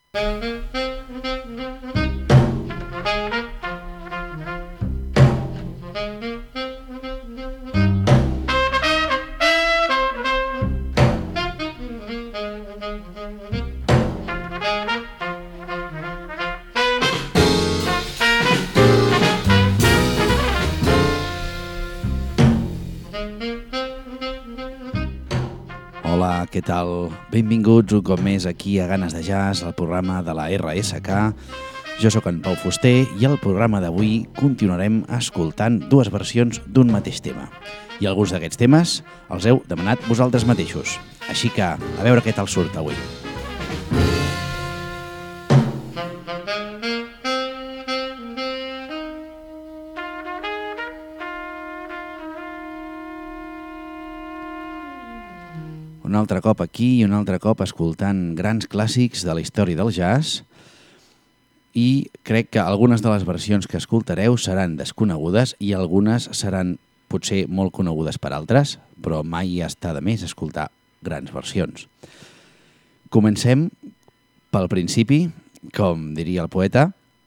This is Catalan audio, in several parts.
Hola, què tal? Benvinguts un cop més aquí a Ganes de Jazz, el programa de la RSK. Jo sóc en Pau Fuster i al programa d'avui continuarem escoltant dues versions d'un mateix tema. I alguns d'aquests temes els heu demanat vosaltres mateixos. Així que, a veure què tal surt avui. Un altre cop aquí i un altre cop escoltant grans clàssics de la història del jazz, i crec que algunes de les versions que escoltareu seran desconegudes i algunes seran potser molt conegudes per altres, però mai està de més escoltar grans versions. Comencem pel principi, com diria el poeta,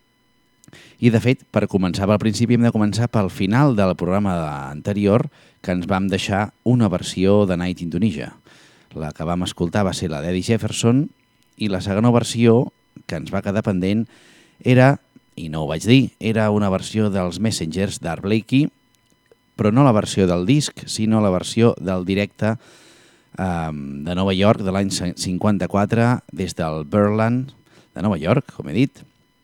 i de fet, per començar pel principi hem de començar pel final del programa anterior, que ens vam deixar una versió de Night in Tunisia. La que vam escoltar va ser la d'Eddie Jefferson i la segona versió que ens va quedar pendent era, i no ho vaig dir, era una versió dels Messengers d'Art Blakey, però no la versió del disc, sinó la versió del directe de Nova York de l'any 54 des del Birdland de Nova York, com he dit,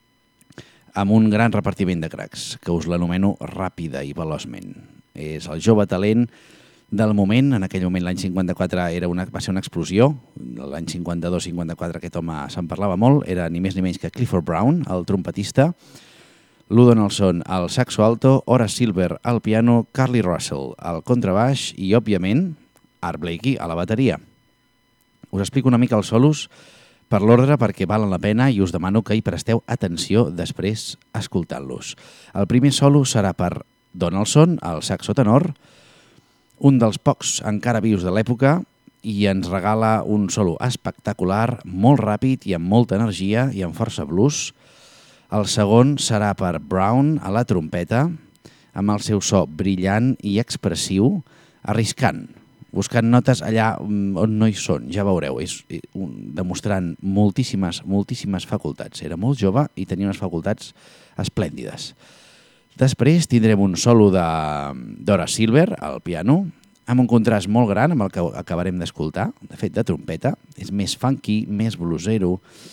amb un gran repartiment de cracs, que us l'anomeno ràpida i veloçment. És el jove talent del moment. En aquell moment, l'any 54, va ser una explosió. L'any 52-54 aquest home se'n parlava molt. Era ni més ni menys que Clifford Brown, el trompetista, Lou Donaldson al saxo alto, Horace Silver al piano, Carly Russell al contrabaix i, òbviament, Art Blakey a la bateria. Us explico una mica els solos per l'ordre perquè valen la pena i us demano que hi presteu atenció després escoltant-los. El primer solo serà per Donaldson, al saxo tenor, un dels pocs encara vius de l'època, i ens regala un solo espectacular, molt ràpid i amb molta energia i amb força blues. El segon serà per Brown a la trompeta, amb el seu so brillant i expressiu, arriscant, buscant notes allà on no hi són, ja veureu, demostrant moltíssimes facultats. Era molt jove i tenia unes facultats esplèndides. Després tindrem un solo d'Horace Silver al piano, amb un contrast molt gran amb el que acabarem d'escoltar, de fet de trompeta. És més funky, més bluesero,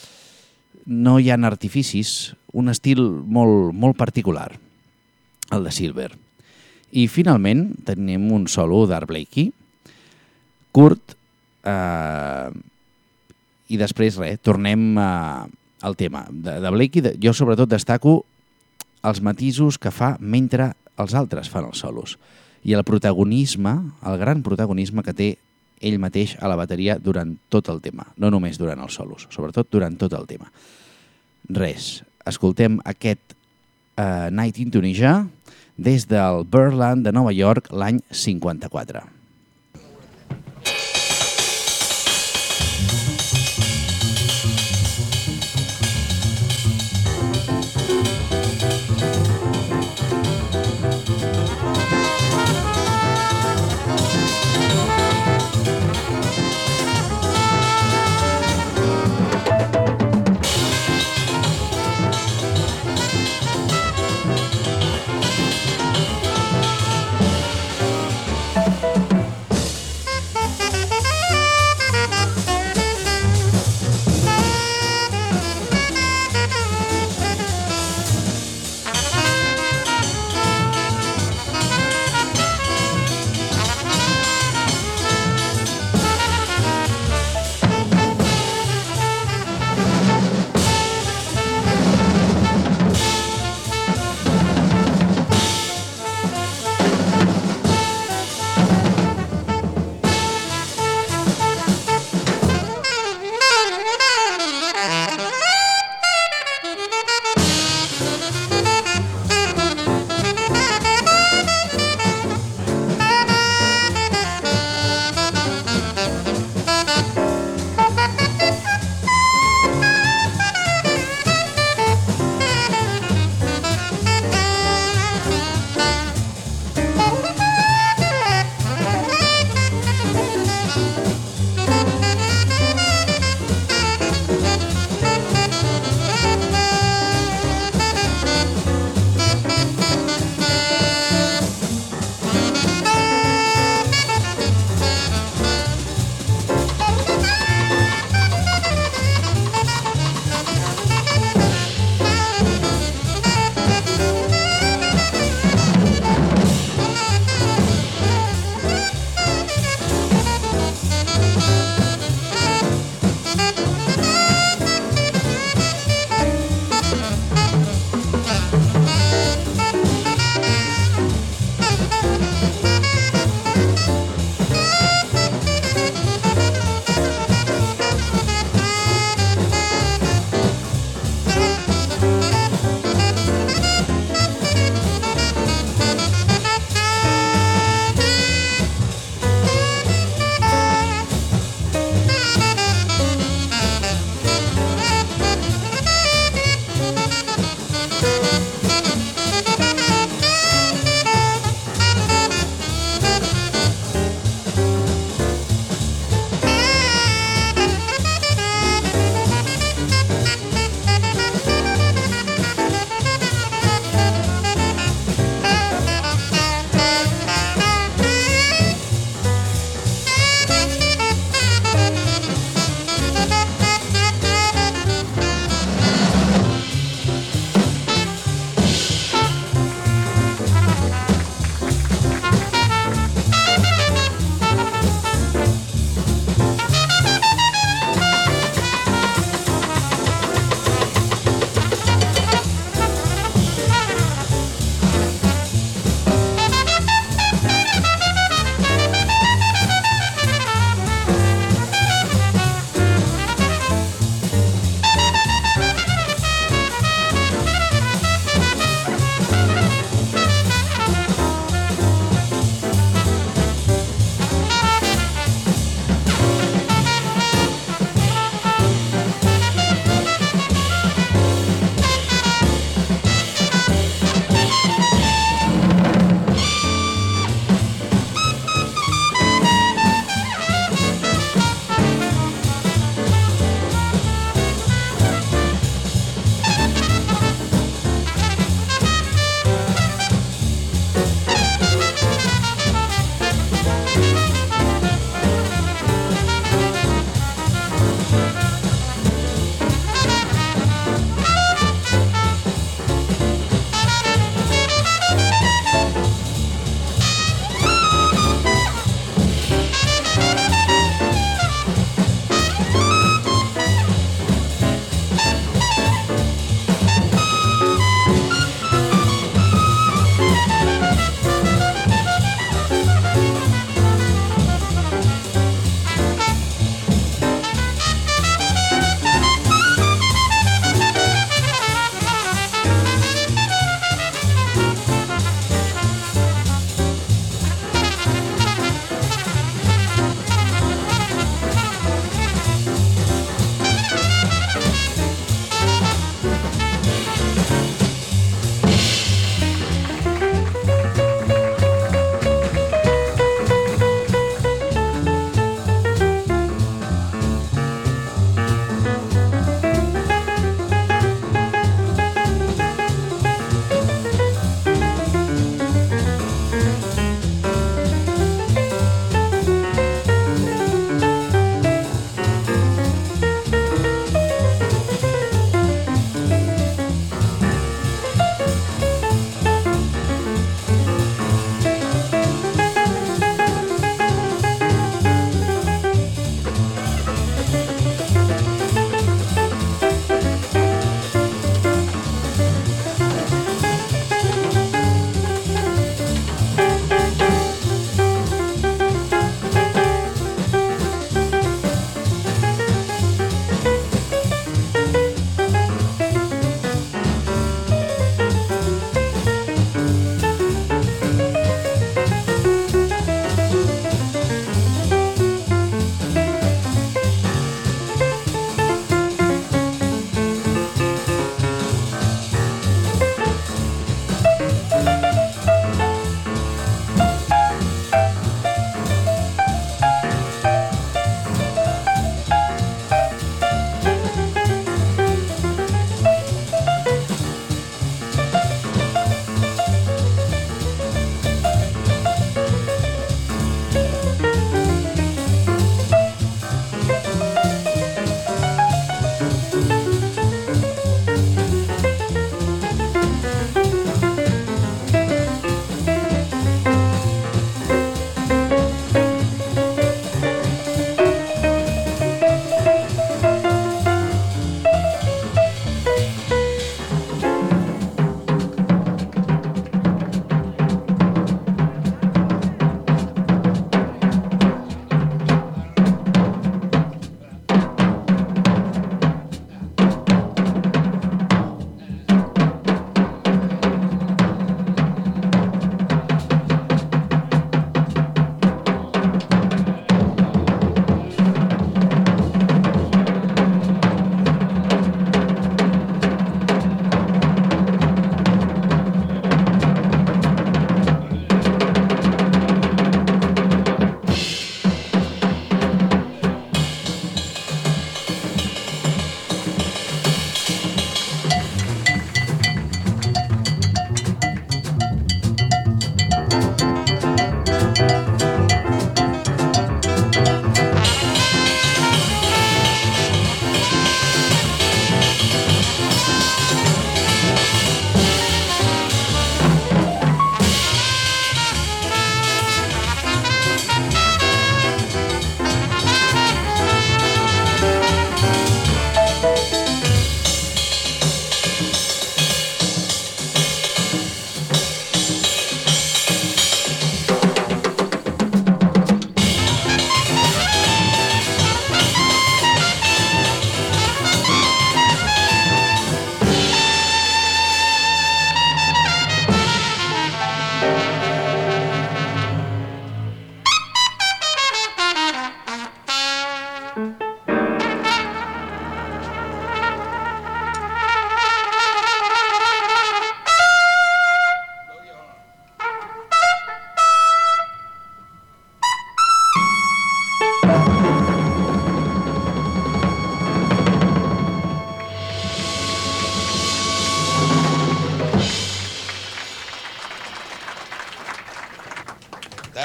no hi ha artificis, un estil molt particular, el de Silver. I finalment tenim un solo d'Art Blakey, curt, i després tornem al tema. De Blakey jo sobretot destaco els matisos que fa mentre els altres fan els solos i el protagonisme, el gran protagonisme que té ell mateix a la bateria durant tot el tema, no només durant els solos, sobretot durant tot el tema. Res, escoltem aquest Night in Tunisia des del Birdland de Nova York l'any 54.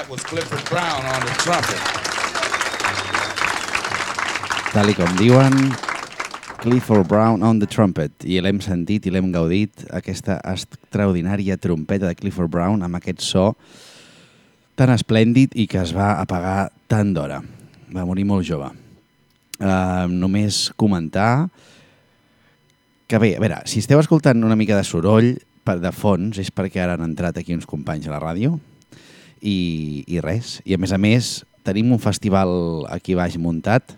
was Clifford Brown on the trumpet. Tal com diuen, Clifford Brown on the trumpet. I l'hem sentit i l'hem gaudit, aquesta extraordinària trompeta de Clifford Brown amb aquest so tan esplèndid i que es va apagar tan d'hora. Va morir molt jove. Només comentar que bé, a veure, si esteu escoltant una mica de soroll de fons és perquè ara han entrat aquí uns companys a la ràdio i res. I a més tenim un festival aquí baix muntat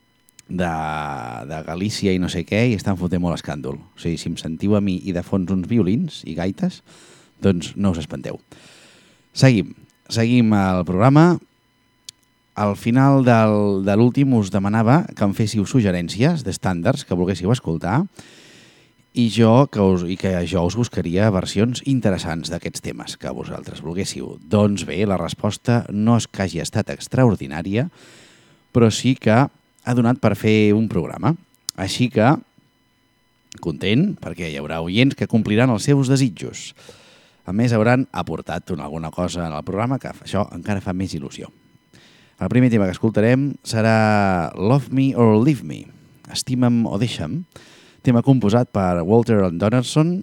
de Galícia i no sé què i estan fotent molt escàndol. O sigui, si em sentiu a mi i de fons uns violins i gaites, doncs no us espanteu. Seguim el programa. Al final de l'últim us demanava que em féssiu suggerències d'estàndards que volguéssiu escoltar i que jo us buscaria versions interessants d'aquests temes que vosaltres volguéssiu. Doncs bé, la resposta no és que hagi estat extraordinària, però sí que ha donat per fer un programa. Així que, content, perquè hi haurà oients que compliran els seus desitjos. A més, hauran aportat alguna cosa en el programa que això encara fa més il·lusió. El primer tema que escoltarem serà Love Me or Leave Me, Estima'm o Deixa'm, tema composat per Walter Donaldson,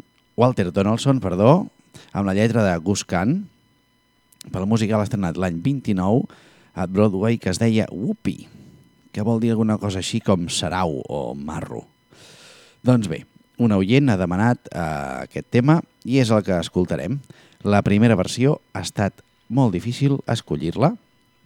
amb la lletra de Gus Kahn, pel musical estrenat l'any 29 a Broadway, que es deia Whoopee, que vol dir alguna cosa així com sarau o marro. Doncs bé, un oient ha demanat aquest tema i és el que escoltarem. La primera versió ha estat molt difícil escollir-la,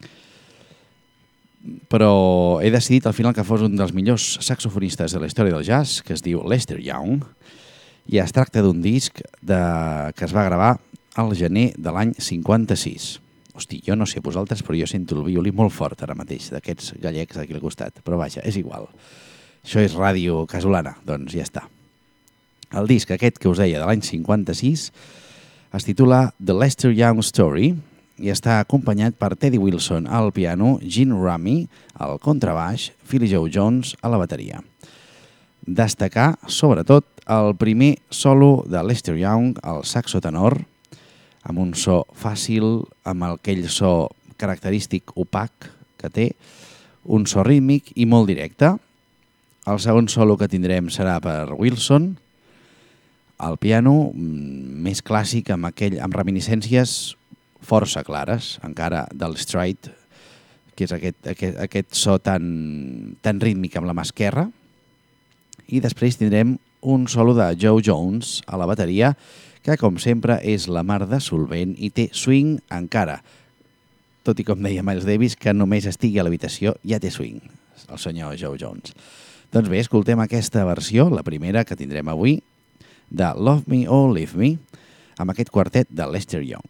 però he decidit al final que fos un dels millors saxofonistes de la història del jazz, que es diu Lester Young, i es tracta d'un disc que es va gravar al gener de l'any 56. Hosti, jo no sé vosaltres, però jo sento el violí molt fort ara mateix, d'aquests gallecs aquí al costat, però vaja, és igual. Això és ràdio casolana, doncs ja està. El disc aquest que us deia de l'any 56 es titula The Lester Young Story, i està acompanyat per Teddy Wilson al piano, Gene Rami al contrabaix, Philly Joe Jones a la bateria. Destacar, sobretot, el primer solo de Lester Young, el saxo tenor, amb un so fàcil, amb aquell so característic opac que té, un so rítmic i molt directe. El segon solo que tindrem serà per Wilson, al piano, més clàssic, amb reminiscències força clares, encara del stride, que és aquest so tan rítmic amb la mà esquerra. I després tindrem un solo de Joe Jones a la bateria, que com sempre és la mar de solvent i té swing encara. Tot i com deia Miles Davis, que només estigui a l'habitació ja té swing, el senyor Joe Jones. Doncs bé, escoltem aquesta versió, la primera que tindrem avui, de Love Me or Leave Me, amb aquest quartet de Lester Young.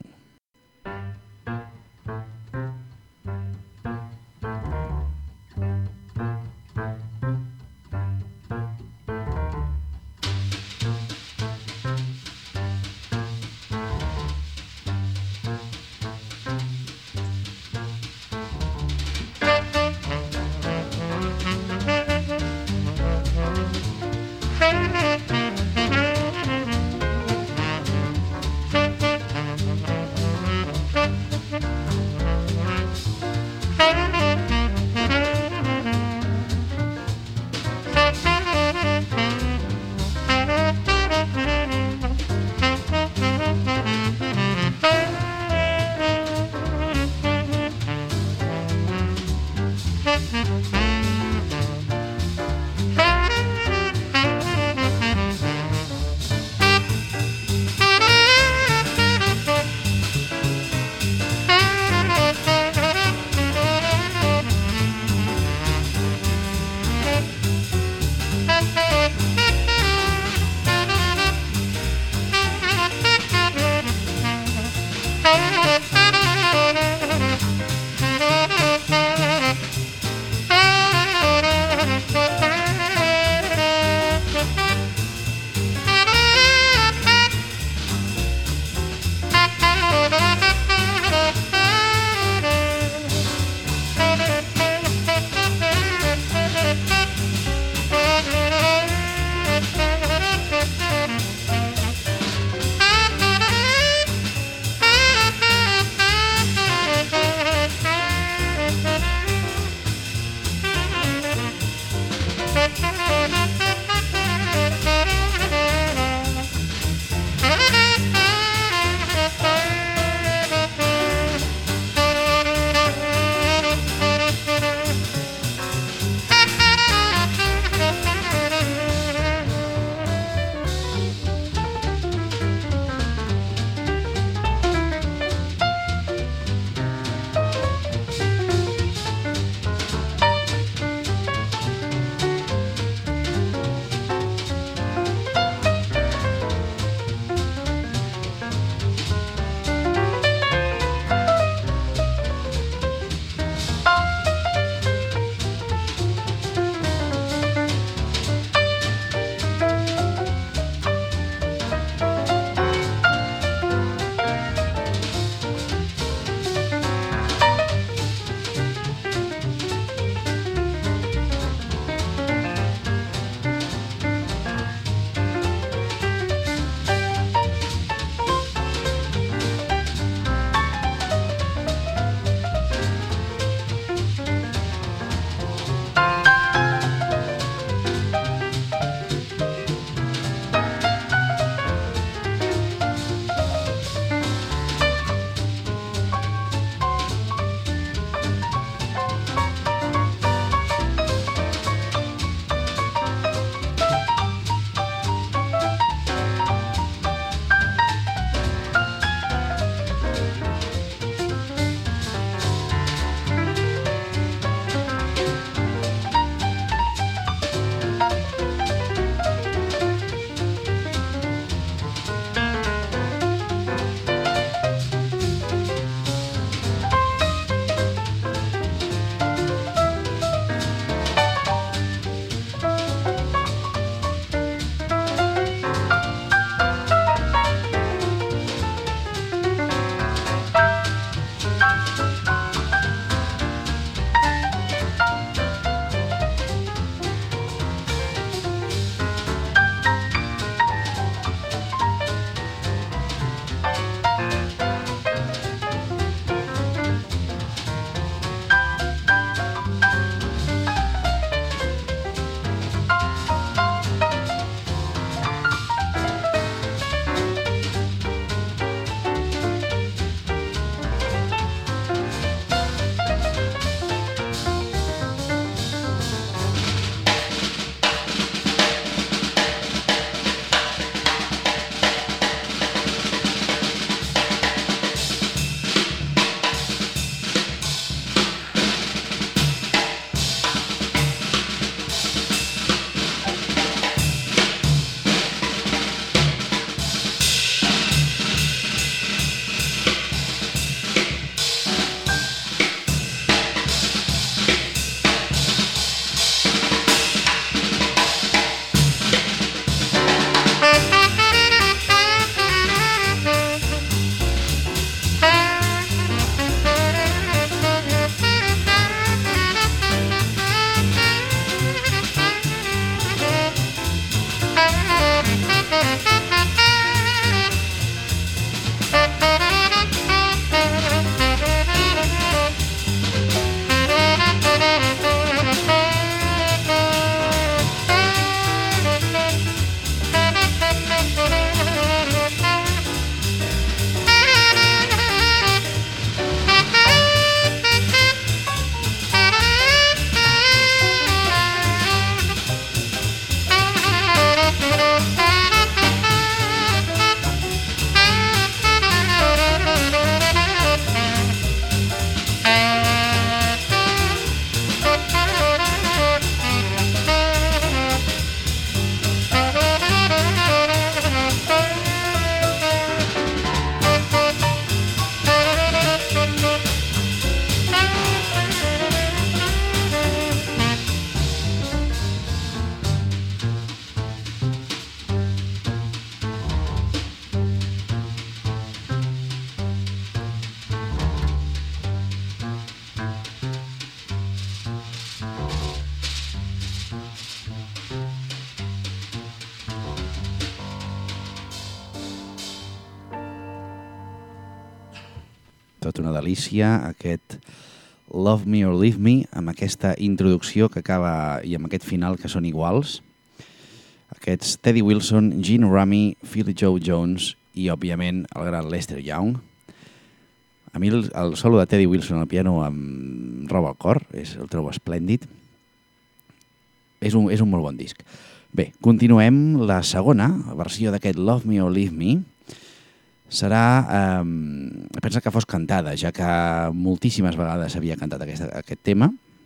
Tot una delícia, aquest Love Me or Leave Me, amb aquesta introducció que acaba i amb aquest final que són iguals. Aquests Teddy Wilson, Gene Rami, Philly Joe Jones i, òbviament, el gran Lester Young. A mi el solo de Teddy Wilson al piano em roba el cor, el trobo esplèndid. És un molt bon disc. Bé, continuem. La segona versió d'aquest Love Me or Leave Me serà, pensa que fos cantada, ja que moltíssimes vegades s'havia cantat aquest tema,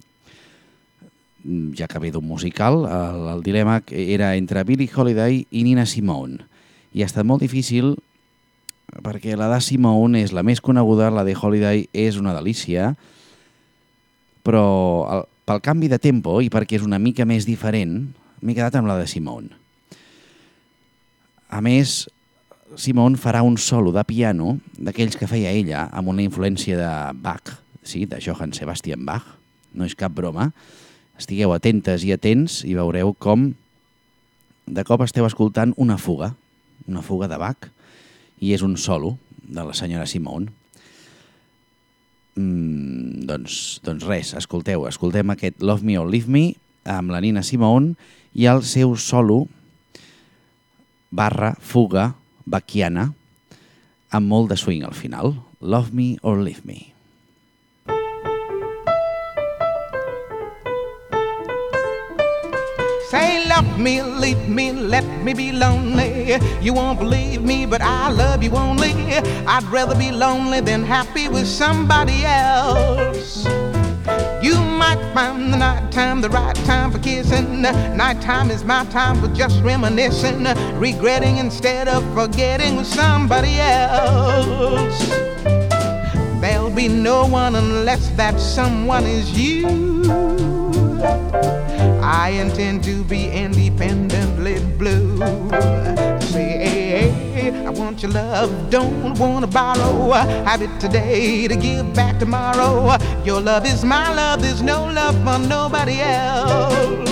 ja que ve d'un musical. El dilema era entre Billie Holiday i Nina Simone, i ha estat molt difícil perquè la de Simone és la més coneguda, la de Holiday és una delícia, però pel canvi de tempo i perquè és una mica més diferent, m'he quedat amb la de Simone. A més, Simone farà un solo de piano d'aquells que feia ella amb una influència de Bach, sí, de Johann Sebastian Bach. No és cap broma. Estigueu atentes i atents i veureu com de cop esteu escoltant una fuga de Bach, i és un solo de la senyora Simone. Doncs res, escoltem aquest Love Me or Leave Me amb la Nina Simone i el seu solo / fuga bachiana amb molt de swing al final. Love Me or Leave Me. Say love me, leave me, let me be lonely. You won't believe me, but I love you only. I'd rather be lonely than happy with somebody else. You might find the nighttime the right time for kissing. Nighttime is my time for just reminiscing, regretting instead of forgetting with somebody else. There'll be no one unless that someone is you. I intend to be independently blue. Say, I want your love, don't wanna borrow. Have it today to give back tomorrow. Your love is my love, there's no love for nobody else.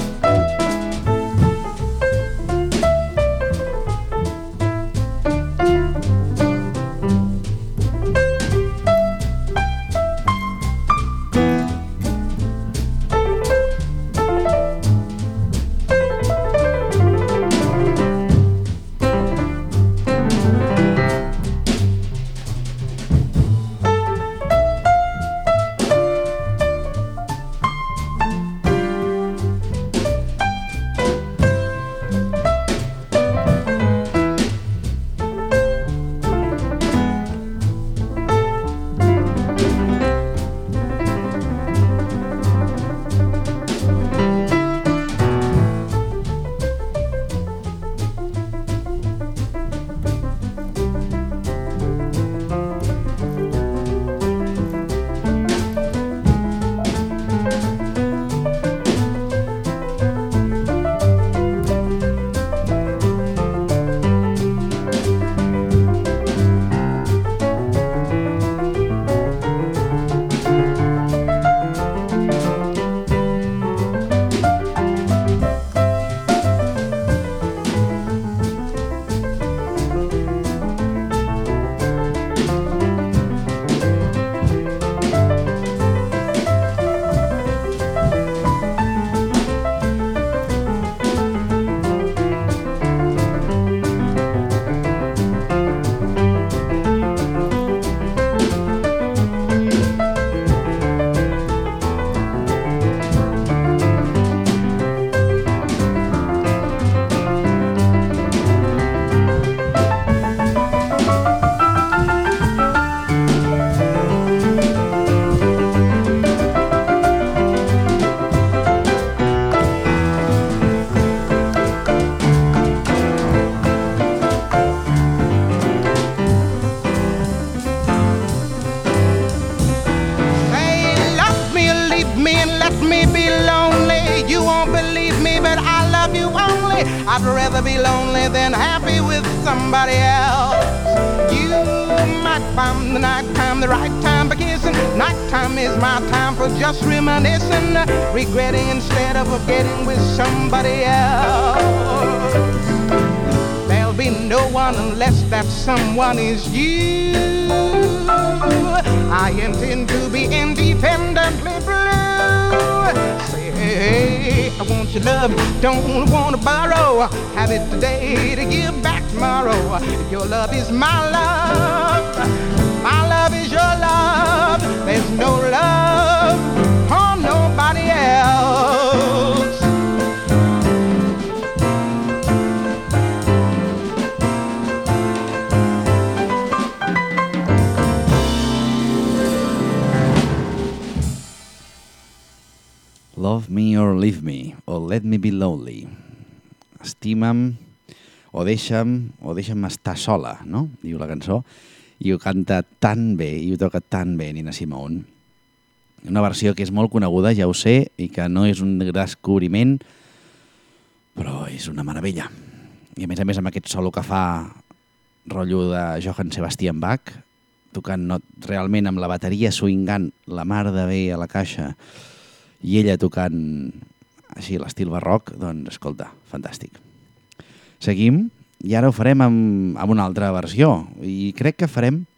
I'd rather be lonely than happy with somebody else. You might find the nighttime the right time for kissing. Nighttime is my time for just reminiscing, regretting instead of forgetting with somebody else. There'll be no one unless that someone is you. I intend to be independently blue. Say, hey, I want your love, don't want to borrow. Have it today to give back tomorrow. Your love is my love is your love. There's no love for nobody else. Love me or leave me, or let me be lonely. Estima'm o deixa'm estar sola, no? Diu la cançó. I ho canta tan bé, i ho toca tan bé Nina Simone. Una versió que és molt coneguda, ja ho sé, i que no és un descobriment, però és una meravella. I a més amb aquest solo que fa rotllo de Johann Sebastian Bach, tocant realment amb la bateria swingant la mar de bé a la caixa, i ella tocant així l'estil barroc, doncs escolta, fantàstic. Seguim, i ara ho farem amb una altra versió, i crec que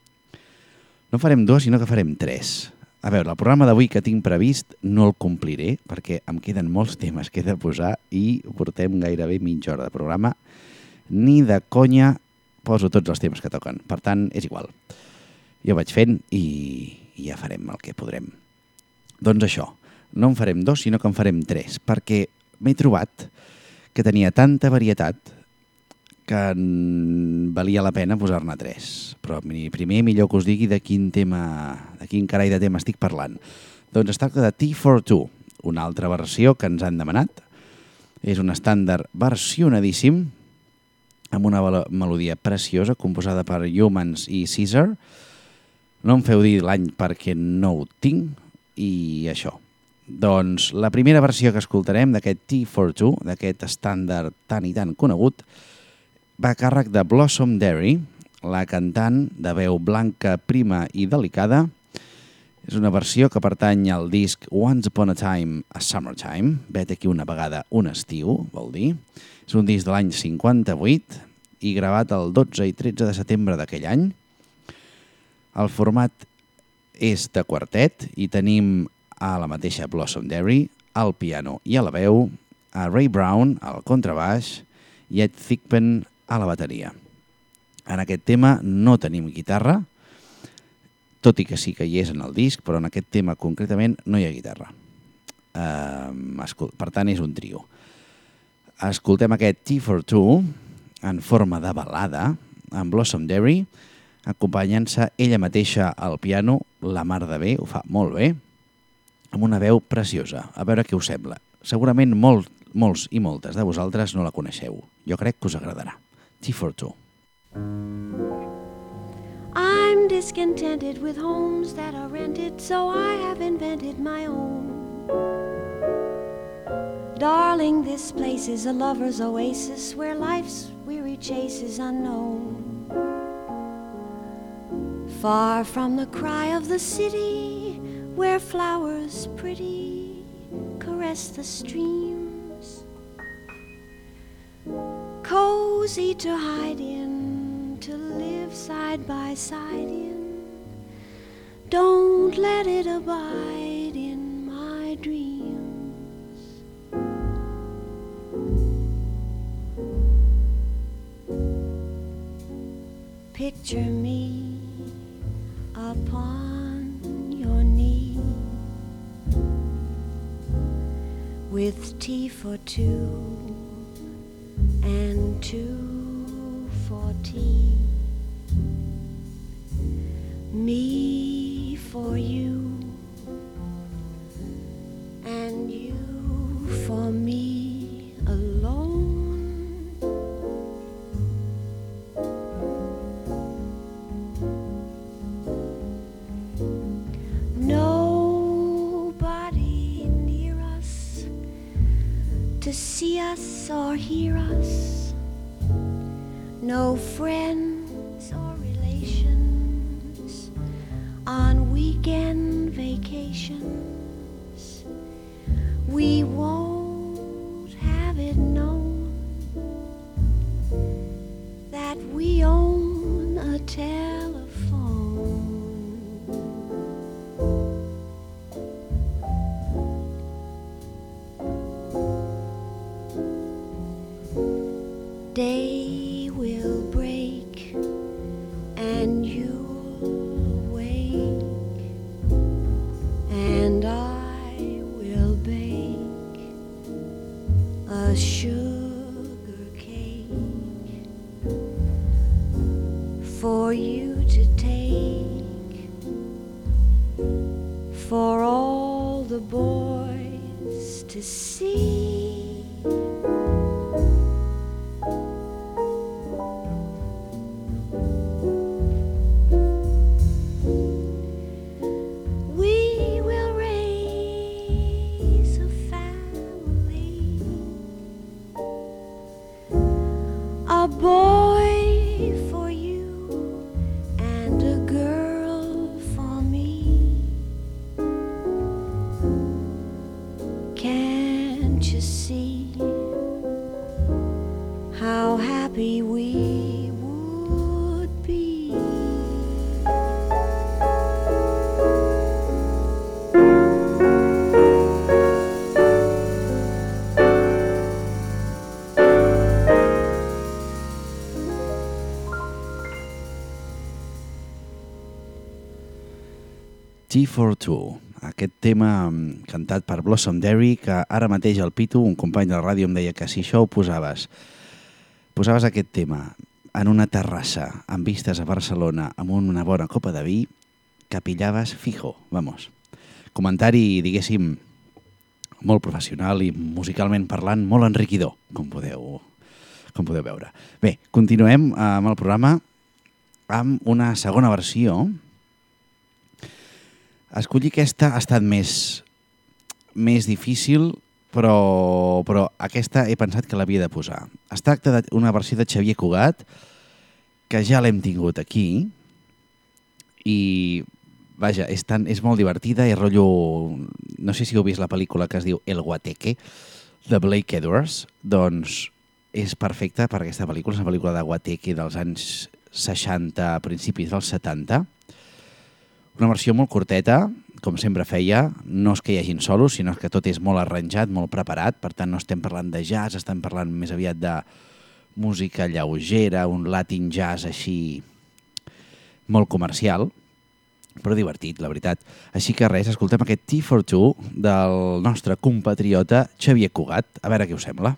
no farem 2, sinó que farem 3. A veure, el programa d'avui que tinc previst no el compliré, perquè em queden molts temes que he de posar i portem gairebé mitja hora de programa. Ni de conya poso tots els temes que toquen, per tant, és igual. Jo vaig fent i ja farem el que podrem. Doncs això, no en farem 2, sinó que en farem 3, perquè m'he trobat que tenia tanta varietat que valia la pena posar-ne 3. Però primer millor que us digui de quin carai de tema estic parlant. Doncs es tracta de T42, una altra versió que ens han demanat. És un estàndard versionadíssim, amb una melodia preciosa, composada per Humans i Caesar. No em feu dir l'any perquè no ho tinc, i això. Doncs la primera versió que escoltarem d'aquest T42, d'aquest estàndard tan i tan conegut, va a càrrec de Blossom Derry, la cantant de veu blanca, prima i delicada. És una versió que pertany al disc Once Upon a Time, a Summertime, vet aquí una vegada un estiu, vol dir. És un disc de l'any 58 i gravat el 12 i 13 de setembre d'aquell any. El format és de quartet i tenim a la mateixa Blossom Derry, al piano i a la veu, a Ray Brown al contrabaix i Ed Thigpen a la bateria. En aquest tema no tenim guitarra, tot i que sí que hi és en el disc, però en aquest tema concretament no hi ha guitarra. Per tant, és un trio. Escoltem aquest T42 en forma de balada, amb Blossom Derry, acompanyant-se ella mateixa al piano, la mar de bé, ho fa molt bé, amb una veu preciosa. A veure què us sembla. Segurament molts i moltes de vosaltres no la coneixeu. Jo crec que us agradarà. T42. I'm discontented with homes that are rented, so I have invented my own. Darling, this place is a lover's oasis where life's weary chase is unknown. Far from the cry of the city, where flowers pretty caress the streams, cozy to hide in, to live side by side in. Don't let it abide in my dreams. Picture me upon your knee, with tea for two and two for tea. Me for you and you for me alone. Nobody near us to see us or hear us. No friends or relations on weekend vacations. We won't have it known that we own a telephone. day will break and you'll wake, and I will bake a sugar cake for you to take, for all the boys to see. We will raise a family, a boy for you and a girl for me. Can't you see how happy we would be? Tea for Two, aquest tema cantat per Blossom Derry, que ara mateix el Pitu, un company de la ràdio, em deia que si això ho posaves aquest tema en una terrassa amb vistes a Barcelona amb una bona copa de vi, que pillaves fijo, vamos. Comentari, diguéssim, molt professional i musicalment parlant molt enriquidor, com podeu veure. Bé, continuem amb el programa amb una segona versió. Escollir aquesta ha estat més difícil, però aquesta he pensat que l'havia de posar. Es tracta d'una versió de Xavier Cugat, que ja l'hem tingut aquí, i vaja, és molt divertida, i rotllo... No sé si heu vist la pel·lícula que es diu El Guateque, de Blake Edwards, doncs és perfecta per aquesta pel·lícula. És una pel·lícula de Guateque dels anys 60, principis dels 70. Una versió molt curteta, com sempre feia, no és que hi hagin solos, sinó que tot és molt arranjat, molt preparat, per tant no estem parlant de jazz, estem parlant més aviat de música lleugera, un latin jazz així molt comercial, però divertit, la veritat. Així que res, escoltem aquest Tea for Two del nostre compatriota Xavier Cugat, a veure què us sembla.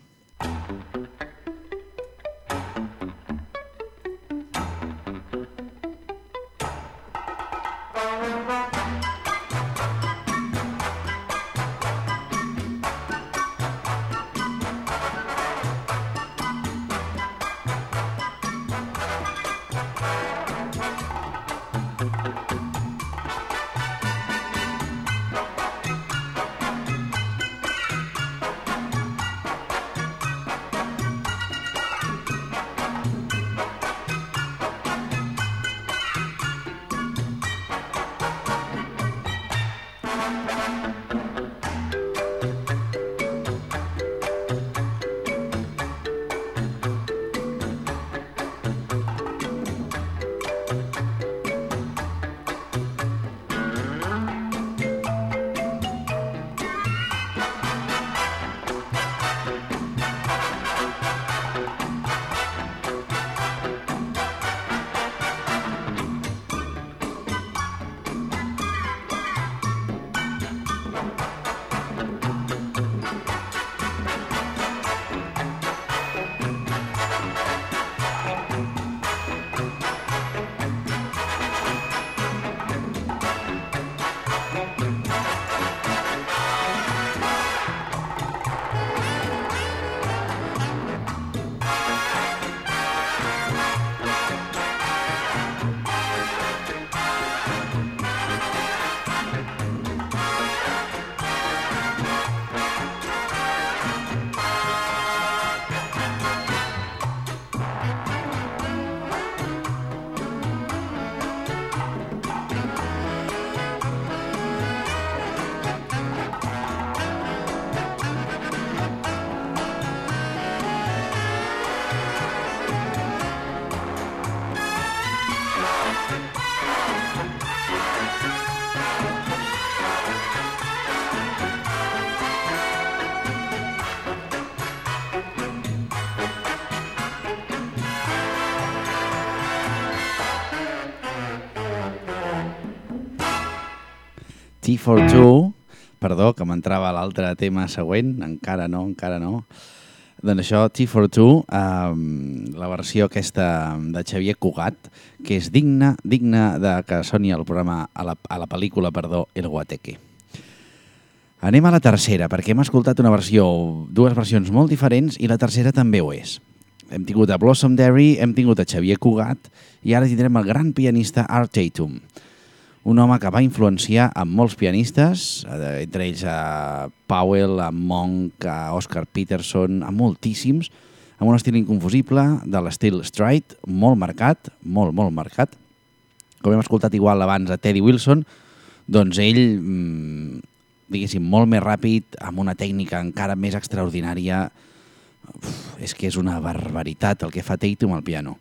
Tea for Two, perdó, que m'entrava l'altre tema següent, encara no. Doncs això, Tea for Two, la versió aquesta de Xavier Cugat, que és digna de que soni al programa, a la pel·lícula, El Guateque. Anem a la tercera, perquè hem escoltat dues versions molt diferents i la tercera també ho és. Hem tingut a Blossom Derry, hem tingut a Xavier Cugat i ara tindrem el gran pianista Art Tatum, un home que va influenciar amb molts pianistes, entre ells a Powell, a Monk, a Oscar Peterson, a moltíssims, amb un estil inconfusible de l'estil stride, molt marcat, molt marcat. Com hem escoltat igual abans a Teddy Wilson, doncs ell, diguéssim, molt més ràpid, amb una tècnica encara més extraordinària. És que és una barbaritat el que fa Tatum al piano.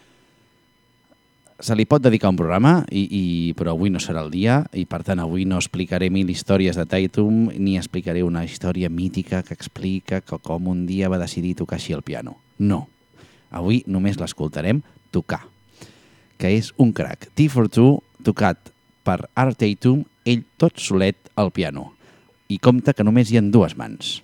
Se li pot dedicar un programa, però avui no serà el dia, i per tant avui no explicaré 1000 històries de Tatum, ni explicaré una història mítica que explica que com un dia va decidir tocar així el piano. No. Avui només l'escoltarem tocar, que és un crack. Tea for Two, tocat per Art Tatum, ell tot solet al piano. I compta que només hi ha 2 mans.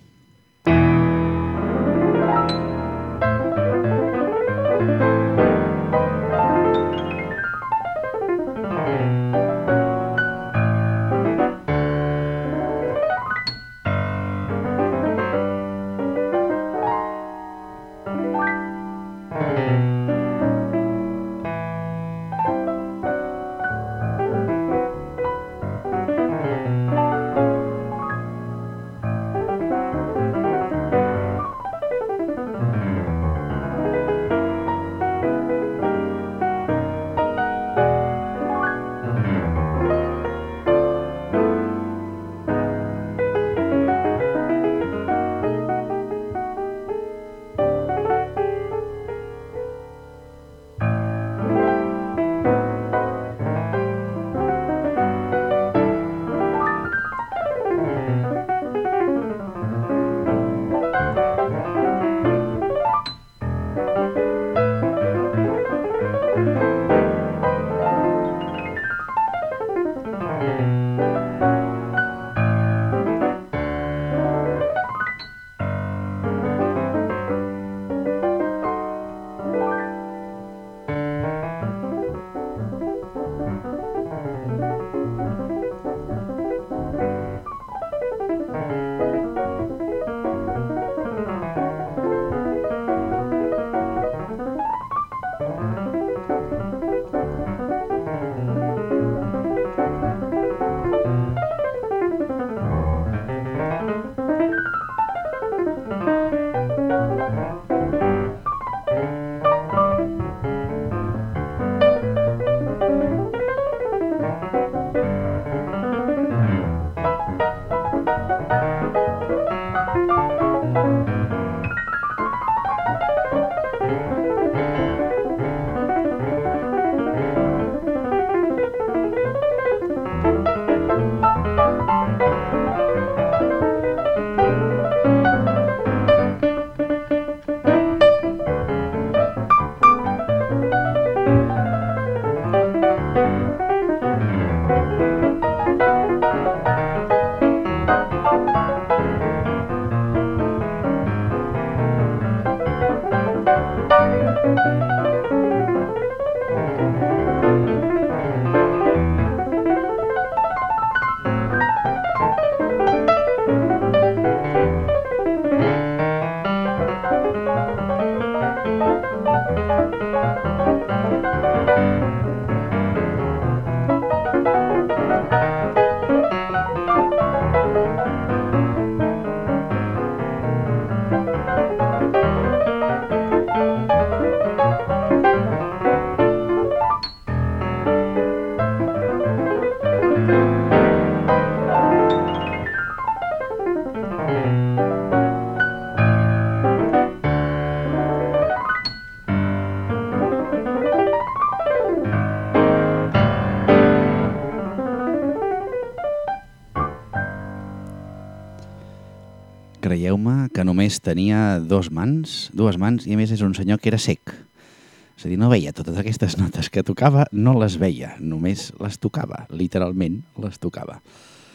Creieu-me que només tenia dues mans i a més és un senyor que era cec. És a dir, no veia totes aquestes notes que tocava, no les veia, només les tocava, literalment les tocava.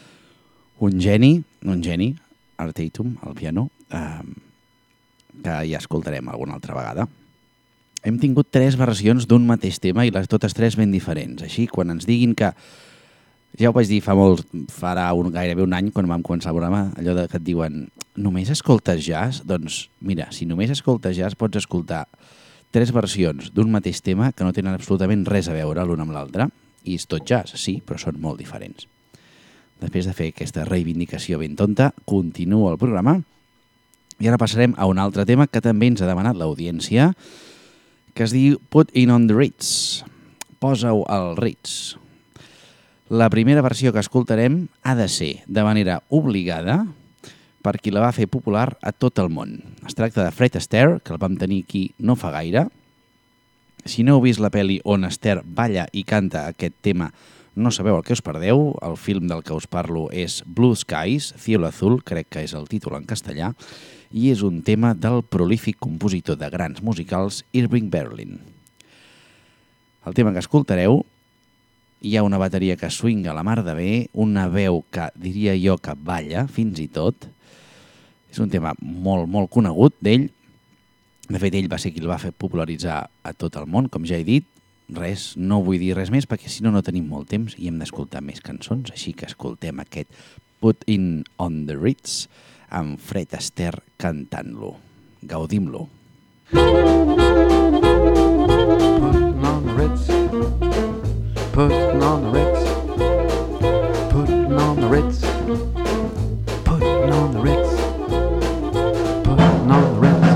un geni, Art Tatum, al piano, que ja escoltarem alguna altra vegada. Hem tingut 3 versions d'un mateix tema i totes 3 ben diferents. Així, quan ens diguin que... Ja ho vaig dir farà gairebé un any, quan vam començar el programa, allò que et diuen només escoltes jazz? Doncs mira, si només escoltes jazz pots escoltar 3 versions d'un mateix tema que no tenen absolutament res a veure l'un amb l'altre. I és tot jazz, sí, però són molt diferents. Després de fer aquesta reivindicació ben tonta, continua el programa i ara passarem a un altre tema que també ens ha demanat l'audiència, que es diu Put It on the Ritz. Posa-ho al Ritz. La primera versió que escoltarem ha de ser de manera obligada per qui la va fer popular a tot el món. Es tracta de Fred Astaire, que el vam tenir aquí no fa gaire. Si no heu vist la pel·li on Astaire balla i canta aquest tema, no sabeu el que us perdeu. El film del que us parlo és Blue Skies, Cielo Azul, crec que és el títol en castellà, i és un tema del prolífic compositor de grans musicals Irving Berlin. El tema que escoltareu, hi ha una bateria que swinga a la mar de bé, una veu que diria jo que balla fins i tot. És un tema molt, molt conegut d'ell. De fet, ell va ser qui el va fer popularitzar a tot el món, com ja he dit. Res, no vull dir res més perquè si no, no tenim molt temps i hem d'escoltar més cançons, així que escoltem aquest Put It on the Ritz amb Fred Astaire cantant-lo. Gaudim-lo. Putting on the Ritz, putting on the Ritz, putting on the Ritz, putting on the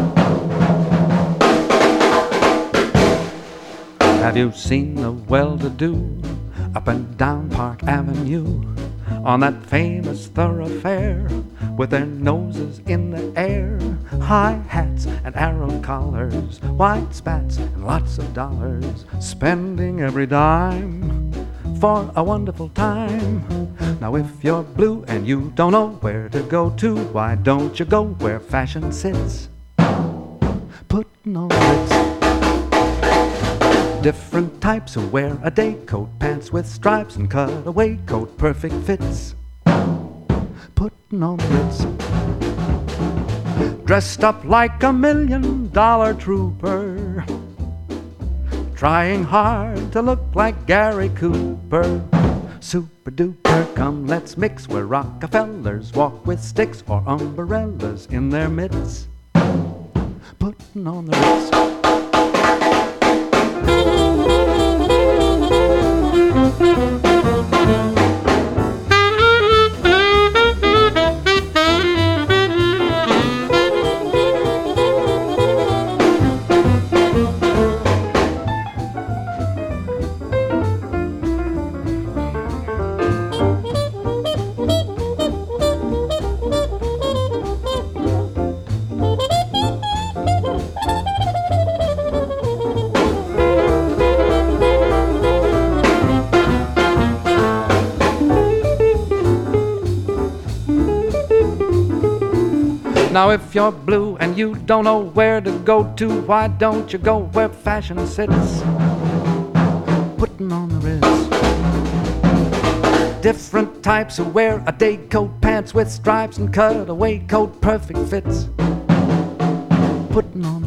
Ritz. Have you seen the well-to-do up and down Park Avenue on that famous thoroughfare with their noses in the air, high hats and arrow collars, white spats and lots of dollars, spending every dime for a wonderful time? Now if you're blue and you don't know where to go to, why don't you go where fashion sits? Putting on Ritz. Different types who wear a day coat, pants with stripes and cutaway coat, perfect fits. Putting on Ritz. Dressed up like $1 million trooper, trying hard to look like Gary Cooper. Super duper, come let's mix where Rockefellers walk with sticks or umbrellas in their midst. Putting on the Ritz. Now if you're blue and you don't know where to go to, why don't you go where fashion sits? Putting on the Ritz. Different types who wear a day coat, pants with stripes and cutaway coat, perfect fits. Putting on the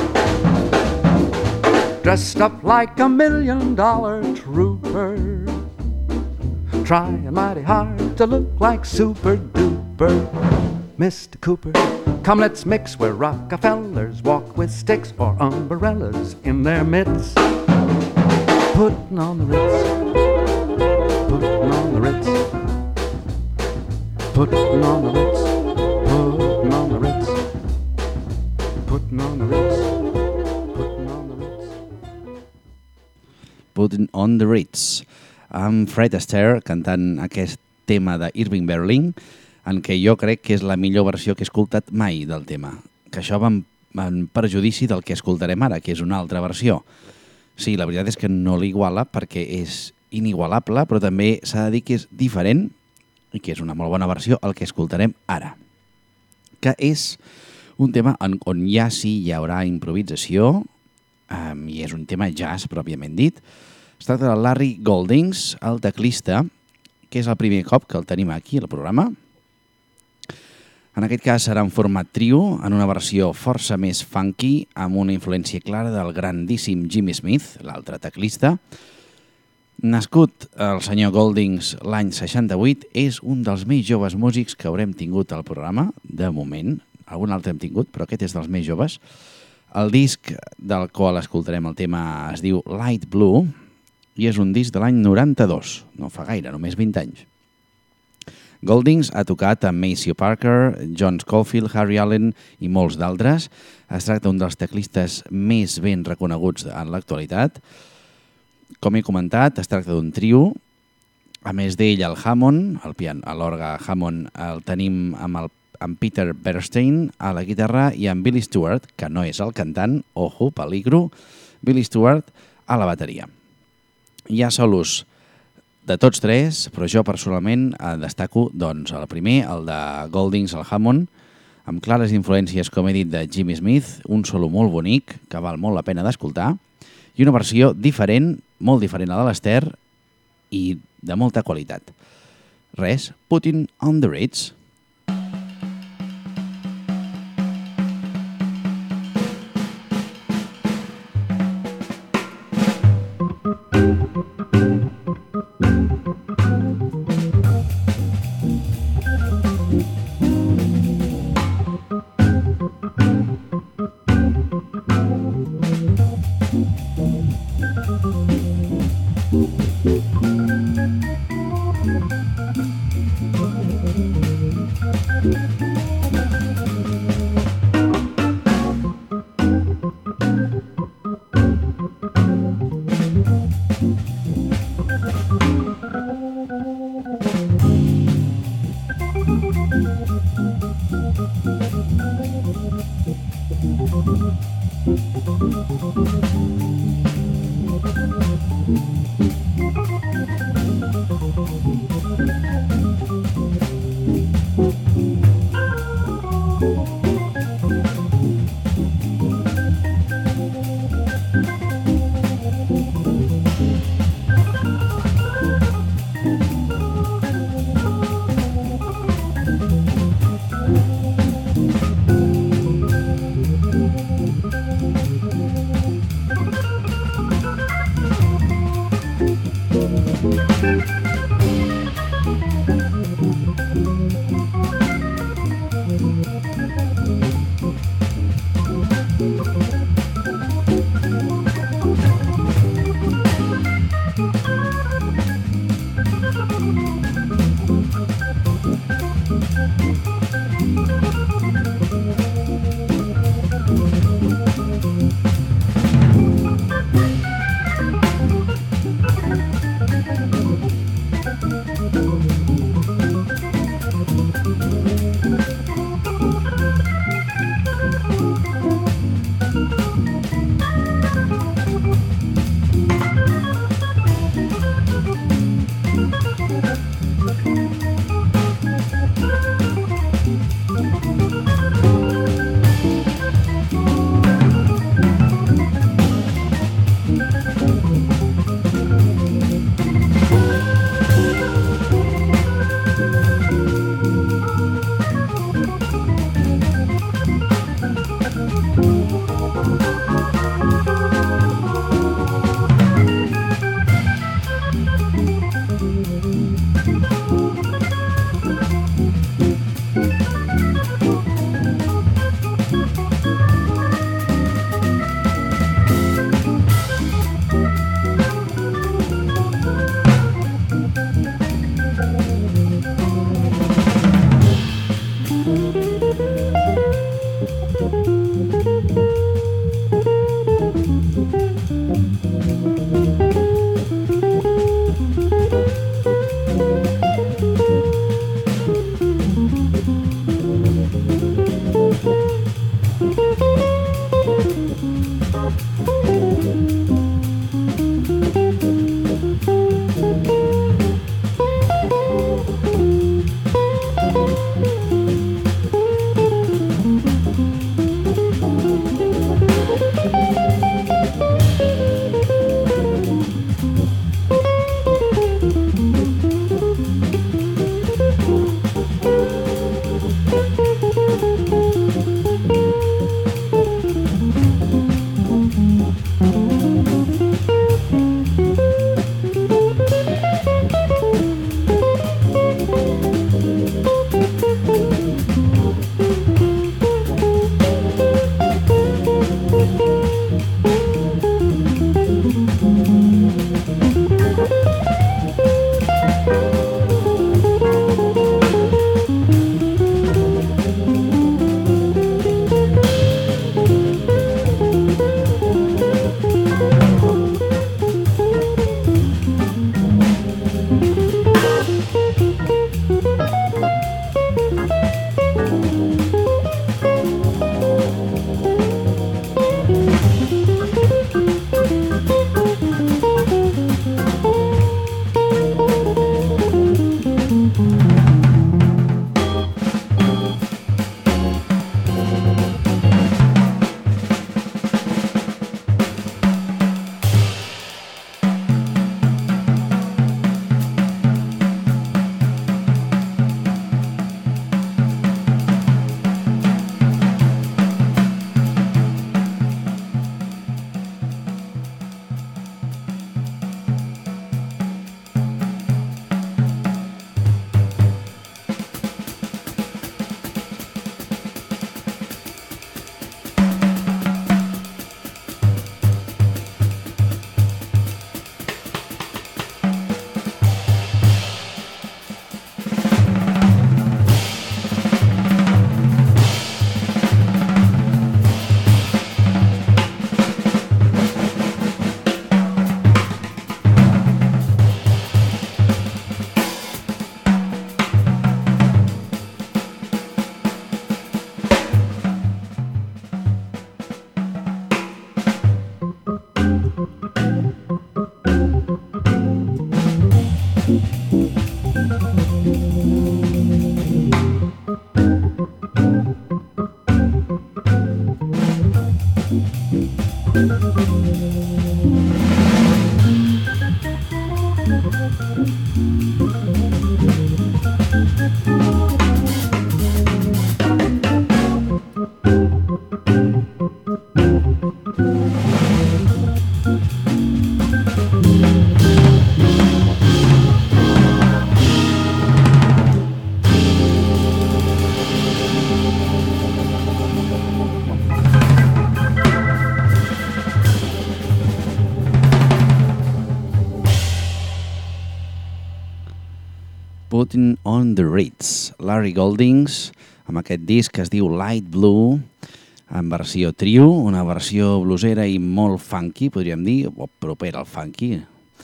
Ritz. Dressed up like $1 million trooper, trying mighty hard to look like super duper. Mr. Cooper, come let's mix where Rockefellers walk with sticks or umbrellas in their midst. Putting on the Ritz, putting on the Ritz, putting on the Ritz, putting on the Ritz, putting on the Ritz, putting on the Ritz. Putting on the Ritz, amb Fred Astaire cantant aquest tema d'Irving Berlin, en què jo crec que és la millor versió que he escoltat mai del tema. Que això va en perjudici del que escoltarem ara, que és una altra versió. Sí, la veritat és que no l'iguala perquè és inigualable, però també s'ha de dir que és diferent i que és una molt bona versió el que escoltarem ara. Que és un tema on ja sí hi haurà improvisació i és un tema jazz pròpiament dit. Es tracta de Larry Goldings, el teclista, que és el primer cop que el tenim aquí al programa. En aquest cas serà en format trio, en una versió força més funky, amb una influència clara del grandíssim Jimmy Smith, l'altre teclista. Nascut el senyor Goldings l'any 68, és un dels més joves músics que haurem tingut al programa, de moment. Algun altre hem tingut, però aquest és dels més joves. El disc del qual escoltarem el tema es diu Light Blue i és un disc de l'any 92, no fa gaire, només 20 anys. Goldings ha tocat amb Maceo Parker, John Scofield, Harry Allen i molts d'altres. Es tracta d'un dels teclistes més ben reconeguts en l'actualitat. Com he comentat, es tracta d'un trio. A més d'ell, el Hammond, l'orgue Hammond, el tenim amb Peter Bernstein a la guitarra i amb Billy Stewart, que no és el cantant, ojo, peligro, Billy Stewart a la bateria. Hi ha solos de tots tres, però jo personalment destaco doncs, el primer, el de Goldings, el Hammond, amb clares influències, com he dit, de Jimmy Smith, un solo molt bonic, que val molt la pena d'escoltar, i una versió diferent, molt diferent a de l'Ester, i de molta qualitat. Res, Putting on the Ritz. Putting on the Ritz, Larry Goldings, amb aquest disc que es diu Light Blue, en versió trio, una versió bluesera i molt funky, podríem dir, o propera al funky.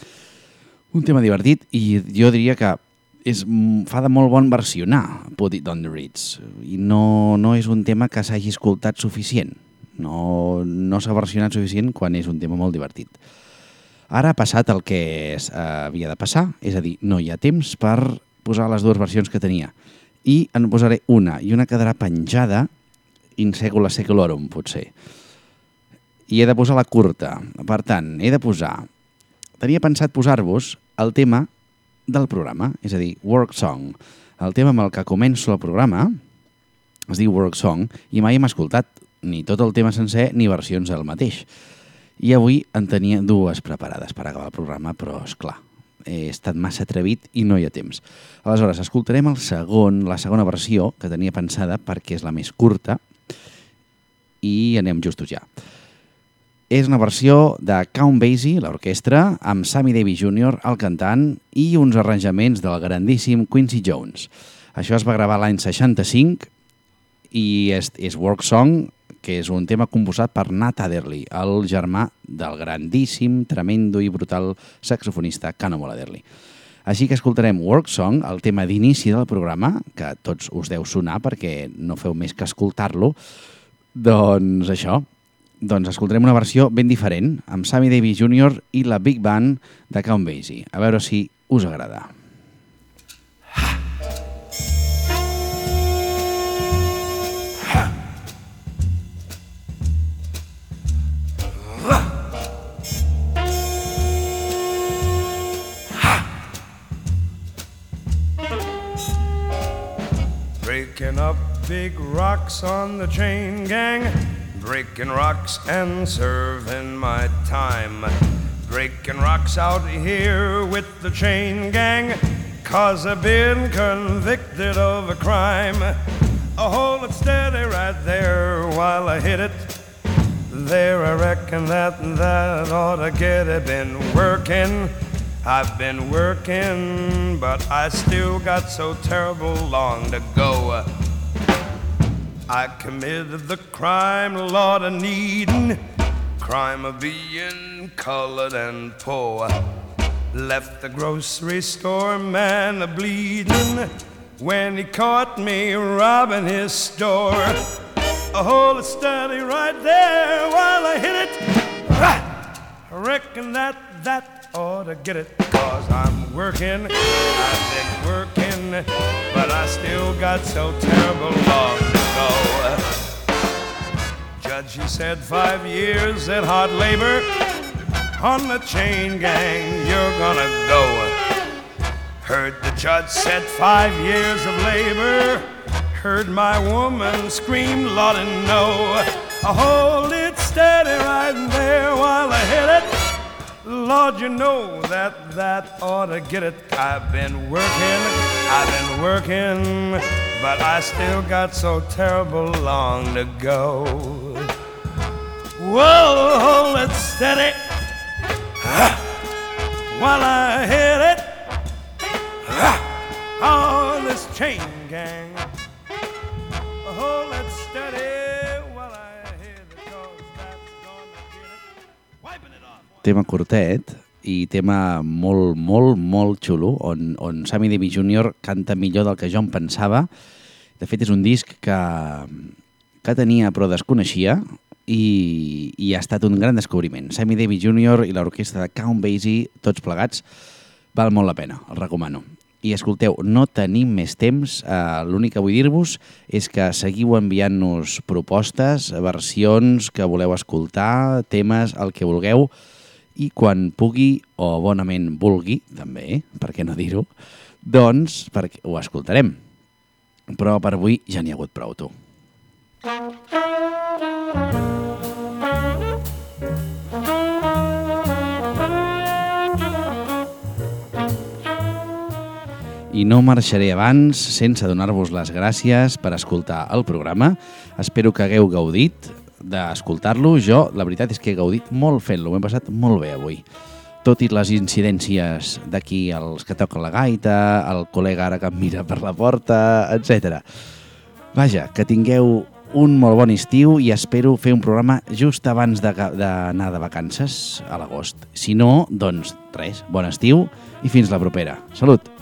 Un tema divertit i jo diria que fa de molt bon versionar Put It on the Ritz i no és un tema que s'hagi escoltat suficient, no s'ha versionat suficient quan és un tema molt divertit. Ara ha passat el que havia de passar, és a dir, no hi ha temps per posar les dues versions que tenia i en posaré una i una quedarà penjada in secula seculorum, potser. I he de posar la curta. Per tant, tenia pensat posar-vos el tema del programa, és a dir, Work Song. El tema amb el que començo el programa es diu Work Song i mai hem escoltat ni tot el tema sencer ni versions del mateix. I avui en tenia dues preparades per acabar el programa, però, esclar, he estat massa atrevit i no hi ha temps. Aleshores, escoltarem la segona versió que tenia pensada perquè és la més curta i anem justos ja. És una versió de Count Basie, l'orquestra, amb Sammy Davis Jr., el cantant, i uns arranjaments del grandíssim Quincy Jones. Això es va gravar l'any 65 i és Work Song, que és un tema composat per Nat Adderley, el germà del grandíssim, tremendo i brutal saxofonista Cannonball Adderley. Així que escoltarem Work Song, el tema d'inici del programa, que tots us deu sonar perquè no feu més que escoltar-lo. Doncs això, escoltarem una versió ben diferent, amb Sammy Davis Jr. i la Big Band de Count Basie. A veure si us agrada. Breaking up big rocks on the chain gang, breaking rocks and serving my time. Breaking rocks out here with the chain gang, 'cause I've been convicted of a crime. I'll hold it steady right there while I hit it. There I reckon that ought to get it. Been working, I've been working, but I still got so terrible long to go. I committed the crime, Lord, of needing, crime of being colored and poor. Left the grocery store man a-bleeding when he caught me robbing his store. I hold it steady right there while I hit it. I reckon that ought to get it, 'cause I'm working, I've been working, but I still got so terrible long to go. Judge, he said 5 years in hard labor on the chain gang, you're gonna go. Heard the judge said 5 years of labor, heard my woman scream, Lord, and no. I hold it steady right there while I hit it. Lord, you know that ought to get it. I've been working, but I still got so terrible long to go. Whoa, hold it steady while I hit it. On this chain gang, hold it steady while I hit it, 'cause that's gonna get it. Wiping it off. Tema curtet i tema molt xulo, on Sammy Davis Jr. canta millor del que jo em pensava. De fet, és un disc que tenia però desconeixia i ha estat un gran descobriment. Sammy Davis Jr. i l'orquestra de Count Basie, tots plegats, val molt la pena, el recomano. I escolteu, no tenim més temps, l'únic que vull dir-vos és que seguiu enviant-nos propostes, versions que voleu escoltar, temes, el que vulgueu, i quan pugui, o bonament vulgui, també, per què no dir-ho, doncs ho escoltarem. Però per avui ja n'hi ha hagut prou, tu. I no marxaré abans sense donar-vos les gràcies per escoltar el programa. Espero que hagueu gaudit d'escoltar-lo. Jo, la veritat és que he gaudit molt fent-lo, m'he passat molt bé avui. Tot i les incidències d'aquí, els que toquen la gaita, el col·lega ara que em mira per la porta, etc. Vaja, que tingueu un molt bon estiu i espero fer un programa just abans d'anar de vacances a l'agost. Si no, doncs res, bon estiu i fins la propera. Salut!